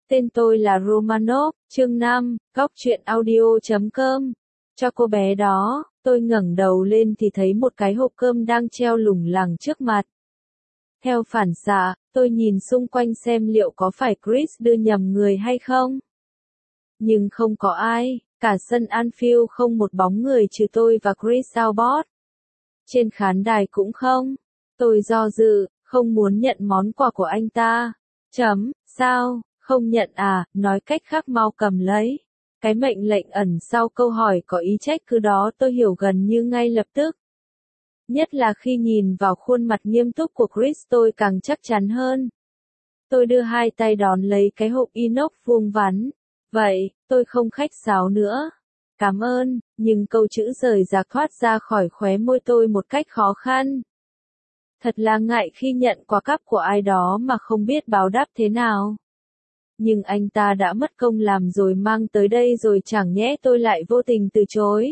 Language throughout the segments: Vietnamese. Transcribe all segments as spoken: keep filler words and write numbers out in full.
Tên tôi là Romanov, chương năm, góc truyện audio chấm com. Cho cô bé đó, tôi ngẩng đầu lên thì thấy một cái hộp cơm đang treo lủng lẳng trước mặt. Theo phản xạ, tôi nhìn xung quanh xem liệu có phải Chris đưa nhầm người hay không. Nhưng không có ai, cả sân Anfield không một bóng người trừ tôi và Chris Albot. Trên khán đài cũng không. Tôi do dự, không muốn nhận món quà của anh ta. Chấm, sao, không nhận à, nói cách khác mau cầm lấy. Cái mệnh lệnh ẩn sau câu hỏi có ý trách cứ đó tôi hiểu gần như ngay lập tức. Nhất là khi nhìn vào khuôn mặt nghiêm túc của Chris tôi càng chắc chắn hơn. Tôi đưa hai tay đón lấy cái hộp inox vuông vắn. Vậy, tôi không khách sáo nữa. Cảm ơn, nhưng câu chữ rời rạc thoát ra khỏi khóe môi tôi một cách khó khăn. Thật là ngại khi nhận quà cáp của ai đó mà không biết báo đáp thế nào. Nhưng anh ta đã mất công làm rồi mang tới đây rồi chẳng nhẽ tôi lại vô tình từ chối.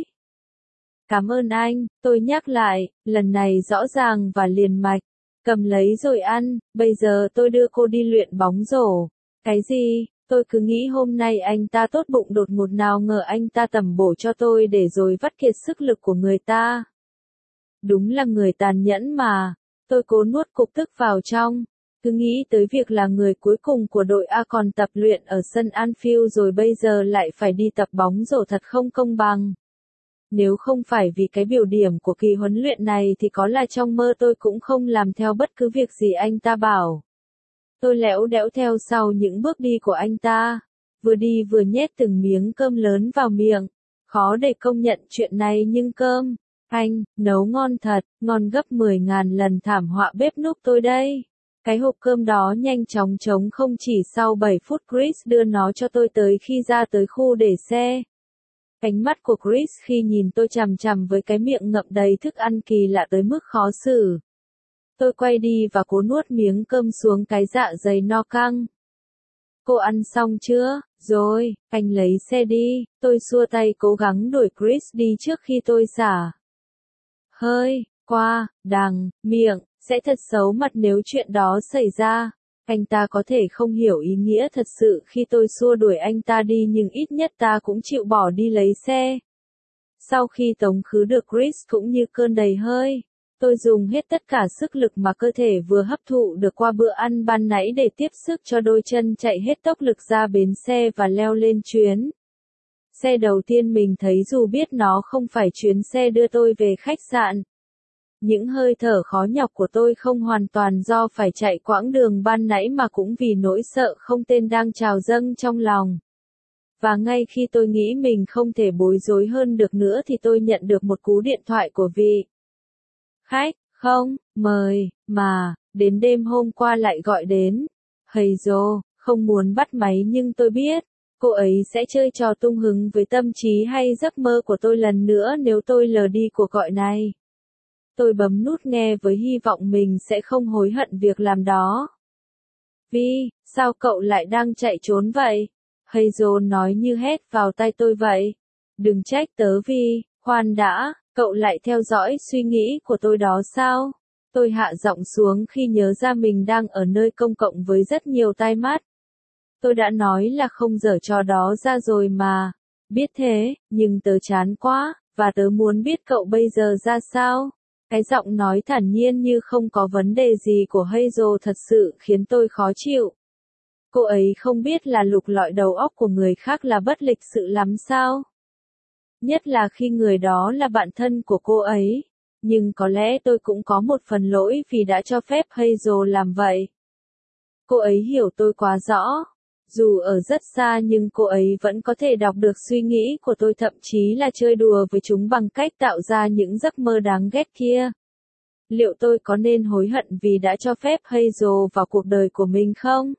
Cảm ơn anh, tôi nhắc lại, lần này rõ ràng và liền mạch. Cầm lấy rồi ăn, bây giờ tôi đưa cô đi luyện bóng rổ. Cái gì? Tôi cứ nghĩ hôm nay anh ta tốt bụng đột ngột nào ngờ anh ta tầm bổ cho tôi để rồi vắt kiệt sức lực của người ta. Đúng là người tàn nhẫn mà. Tôi cố nuốt cục tức vào trong. Cứ nghĩ tới việc là người cuối cùng của đội A còn tập luyện ở sân Anfield rồi bây giờ lại phải đi tập bóng rổ thật không công bằng. Nếu không phải vì cái biểu điểm của kỳ huấn luyện này thì có là trong mơ tôi cũng không làm theo bất cứ việc gì anh ta bảo. Tôi lẽo đẽo theo sau những bước đi của anh ta, vừa đi vừa nhét từng miếng cơm lớn vào miệng. Khó để công nhận chuyện này nhưng cơm, anh, nấu ngon thật, ngon gấp mười ngàn lần thảm họa bếp núc tôi đây. Cái hộp cơm đó nhanh chóng trống không chỉ sau bảy phút Chris đưa nó cho tôi tới khi ra tới khu để xe. Ánh mắt của Chris khi nhìn tôi chằm chằm với cái miệng ngậm đầy thức ăn kỳ lạ tới mức khó xử. Tôi quay đi và cố nuốt miếng cơm xuống cái dạ dày no căng. Cô ăn xong chưa? Rồi, anh lấy xe đi. Tôi xua tay cố gắng đuổi Chris đi trước khi tôi xả hơi qua đằng miệng. Sẽ thật xấu mặt nếu chuyện đó xảy ra. Anh ta có thể không hiểu ý nghĩa thật sự khi tôi xua đuổi anh ta đi nhưng ít nhất ta cũng chịu bỏ đi lấy xe. Sau khi tống khứ được Chris cũng như cơn đầy hơi, tôi dùng hết tất cả sức lực mà cơ thể vừa hấp thụ được qua bữa ăn ban nãy để tiếp sức cho đôi chân chạy hết tốc lực ra bến xe và leo lên chuyến. Xe đầu tiên mình thấy dù biết nó không phải chuyến xe đưa tôi về khách sạn. Những hơi thở khó nhọc của tôi không hoàn toàn do phải chạy quãng đường ban nãy mà cũng vì nỗi sợ không tên đang trào dâng trong lòng. Và ngay khi tôi nghĩ mình không thể bối rối hơn được nữa thì tôi nhận được một cú điện thoại của vị khách, không, mời, mà, đến đêm hôm qua lại gọi đến. Hazel, không muốn bắt máy nhưng tôi biết, cô ấy sẽ chơi trò tung hứng với tâm trí hay giấc mơ của tôi lần nữa nếu tôi lờ đi cuộc gọi này. Tôi bấm nút nghe với hy vọng mình sẽ không hối hận việc làm đó. Vi, sao cậu lại đang chạy trốn vậy? Hazel nói như hét vào tai tôi vậy. Đừng trách tớ Vi, khoan đã, cậu lại theo dõi suy nghĩ của tôi đó sao? Tôi hạ giọng xuống khi nhớ ra mình đang ở nơi công cộng với rất nhiều tai mắt. Tôi đã nói là không giở trò đó ra rồi mà. Biết thế, nhưng tớ chán quá, và tớ muốn biết cậu bây giờ ra sao? Cái giọng nói thản nhiên như không có vấn đề gì của Hazel thật sự khiến tôi khó chịu. Cô ấy không biết là lục lọi đầu óc của người khác là bất lịch sự lắm sao? Nhất là khi người đó là bạn thân của cô ấy. Nhưng có lẽ tôi cũng có một phần lỗi vì đã cho phép Hazel làm vậy. Cô ấy hiểu tôi quá rõ. Dù ở rất xa nhưng cô ấy vẫn có thể đọc được suy nghĩ của tôi, thậm chí là chơi đùa với chúng bằng cách tạo ra những giấc mơ đáng ghét kia. Liệu tôi có nên hối hận vì đã cho phép Hazel vào cuộc đời của mình không?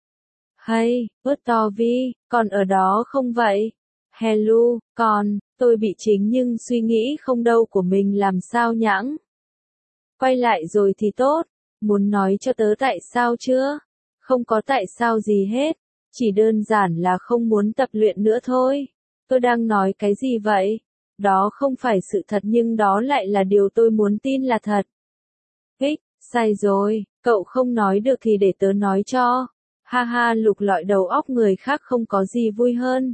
Hay, ướt to Vi, còn ở đó không vậy? Hello, còn, tôi bị chính nhưng suy nghĩ không đâu của mình làm sao nhãng. Quay lại rồi thì tốt, muốn nói cho tớ tại sao chưa? Không có tại sao gì hết. Chỉ đơn giản là không muốn tập luyện nữa thôi. Tôi đang nói cái gì vậy? Đó không phải sự thật nhưng đó lại là điều tôi muốn tin là thật. Hích, sai rồi, cậu không nói được thì để tớ nói cho. Ha ha, lục lọi đầu óc người khác không có gì vui hơn.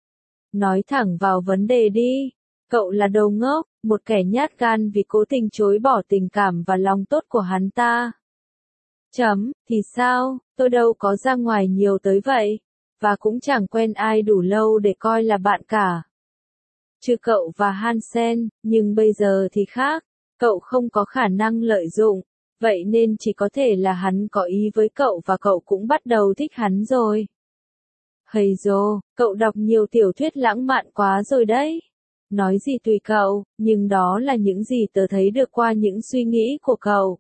Nói thẳng vào vấn đề đi. Cậu là đồ ngốc, một kẻ nhát gan vì cố tình chối bỏ tình cảm và lòng tốt của hắn ta. Chấm, thì sao, tôi đâu có ra ngoài nhiều tới vậy, và cũng chẳng quen ai đủ lâu để coi là bạn cả. Trừ cậu và Hansen, nhưng bây giờ thì khác, cậu không có khả năng lợi dụng, vậy nên chỉ có thể là hắn có ý với cậu và cậu cũng bắt đầu thích hắn rồi. Hây dô, cậu đọc nhiều tiểu thuyết lãng mạn quá rồi đấy. Nói gì tùy cậu, nhưng đó là những gì tớ thấy được qua những suy nghĩ của cậu.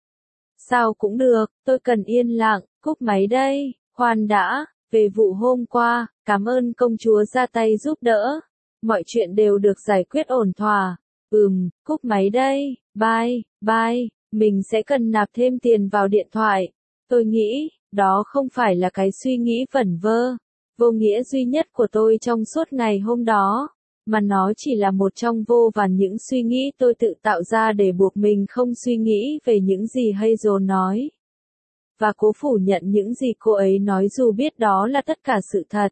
Sao cũng được, tôi cần yên lặng, cúp máy đây, khoan đã, về vụ hôm qua, cảm ơn công chúa ra tay giúp đỡ. Mọi chuyện đều được giải quyết ổn thỏa. Ừm, cúp máy đây, bye, bye, mình sẽ cần nạp thêm tiền vào điện thoại. Tôi nghĩ, đó không phải là cái suy nghĩ vẩn vơ, vô nghĩa duy nhất của tôi trong suốt ngày hôm đó, mà nó chỉ là một trong vô vàn những suy nghĩ tôi tự tạo ra để buộc mình không suy nghĩ về những gì Hazel nói. Và cố phủ nhận những gì cô ấy nói dù biết đó là tất cả sự thật.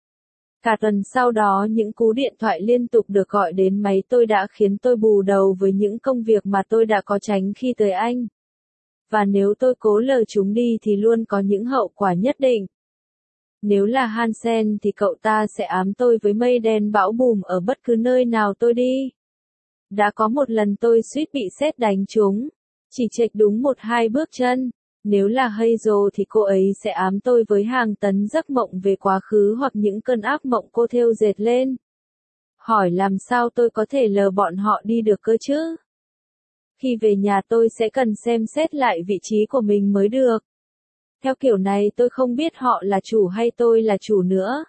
Cả tuần sau đó những cú điện thoại liên tục được gọi đến máy tôi đã khiến tôi bù đầu với những công việc mà tôi đã có tránh khi tới Anh. Và nếu tôi cố lờ chúng đi thì luôn có những hậu quả nhất định. Nếu là Hansen thì cậu ta sẽ ám tôi với mây đen bão bùm ở bất cứ nơi nào tôi đi. Đã có một lần tôi suýt bị sét đánh trúng, chỉ chệch đúng một hai bước chân. Nếu là Hazel thì cô ấy sẽ ám tôi với hàng tấn giấc mộng về quá khứ hoặc những cơn ác mộng cô thêu dệt lên. Hỏi làm sao tôi có thể lờ bọn họ đi được cơ chứ? Khi về nhà tôi sẽ cần xem xét lại vị trí của mình mới được. Theo kiểu này tôi không biết họ là chủ hay tôi là chủ nữa.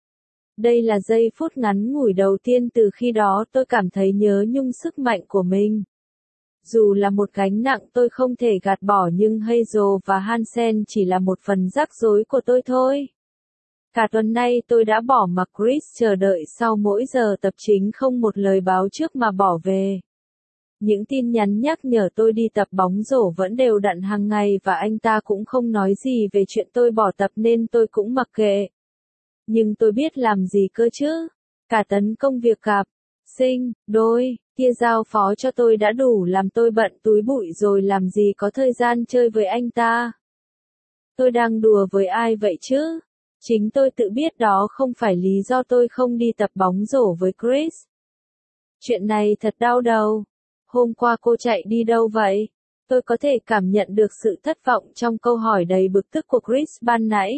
Đây là giây phút ngắn ngủi đầu tiên từ khi đó tôi cảm thấy nhớ nhung sức mạnh của mình. Dù là một gánh nặng tôi không thể gạt bỏ nhưng Hazel và Hansen chỉ là một phần rắc rối của tôi thôi. Cả tuần nay tôi đã bỏ mặc Chris chờ đợi sau mỗi giờ tập chính không một lời báo trước mà bỏ về. Những tin nhắn nhắc nhở tôi đi tập bóng rổ vẫn đều đặn hàng ngày và anh ta cũng không nói gì về chuyện tôi bỏ tập nên tôi cũng mặc kệ. Nhưng tôi biết làm gì cơ chứ? Cả tấn công việc cặp, sinh, đôi, kia giao phó cho tôi đã đủ làm tôi bận túi bụi rồi làm gì có thời gian chơi với anh ta. Tôi đang đùa với ai vậy chứ? Chính tôi tự biết đó không phải lý do tôi không đi tập bóng rổ với Chris. Chuyện này thật đau đầu. Hôm qua cô chạy đi đâu vậy? Tôi có thể cảm nhận được sự thất vọng trong câu hỏi đầy bực tức của Chris ban nãy.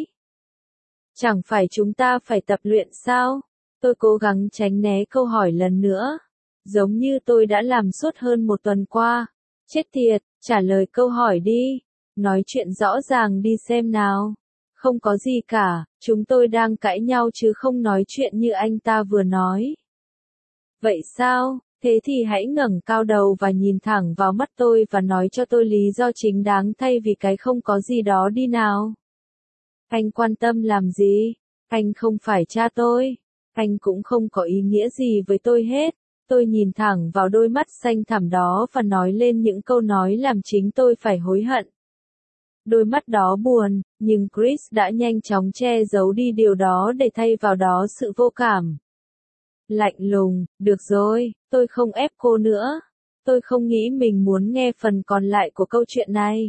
Chẳng phải chúng ta phải tập luyện sao? Tôi cố gắng tránh né câu hỏi lần nữa. Giống như tôi đã làm suốt hơn một tuần qua. Chết tiệt, trả lời câu hỏi đi. Nói chuyện rõ ràng đi xem nào. Không có gì cả, chúng tôi đang cãi nhau chứ không nói chuyện như anh ta vừa nói. Vậy sao? Thế thì hãy ngẩng cao đầu và nhìn thẳng vào mắt tôi và nói cho tôi lý do chính đáng thay vì cái không có gì đó đi nào. Anh quan tâm làm gì? Anh không phải cha tôi. Anh cũng không có ý nghĩa gì với tôi hết. Tôi nhìn thẳng vào đôi mắt xanh thẳm đó và nói lên những câu nói làm chính tôi phải hối hận. Đôi mắt đó buồn, nhưng Chris đã nhanh chóng che giấu đi điều đó để thay vào đó sự vô cảm. Lạnh lùng, được rồi, tôi không ép cô nữa. Tôi không nghĩ mình muốn nghe phần còn lại của câu chuyện này.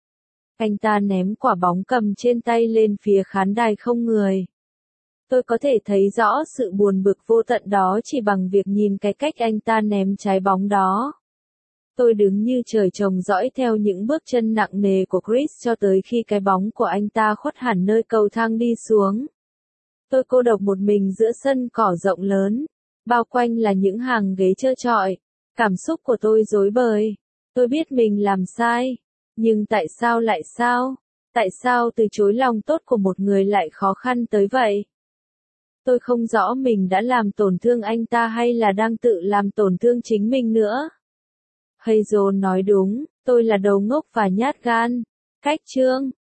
Anh ta ném quả bóng cầm trên tay lên phía khán đài không người. Tôi có thể thấy rõ sự buồn bực vô tận đó chỉ bằng việc nhìn cái cách anh ta ném trái bóng đó. Tôi đứng như trời trồng dõi theo những bước chân nặng nề của Chris cho tới khi cái bóng của anh ta khuất hẳn nơi cầu thang đi xuống. Tôi cô độc một mình giữa sân cỏ rộng lớn. Bao quanh là những hàng ghế trơ trọi. Cảm xúc của tôi rối bời. Tôi biết mình làm sai. Nhưng tại sao lại sao? Tại sao từ chối lòng tốt của một người lại khó khăn tới vậy? Tôi không rõ mình đã làm tổn thương anh ta hay là đang tự làm tổn thương chính mình nữa. Hazel nói đúng, tôi là đầu ngốc và nhát gan. Cách chương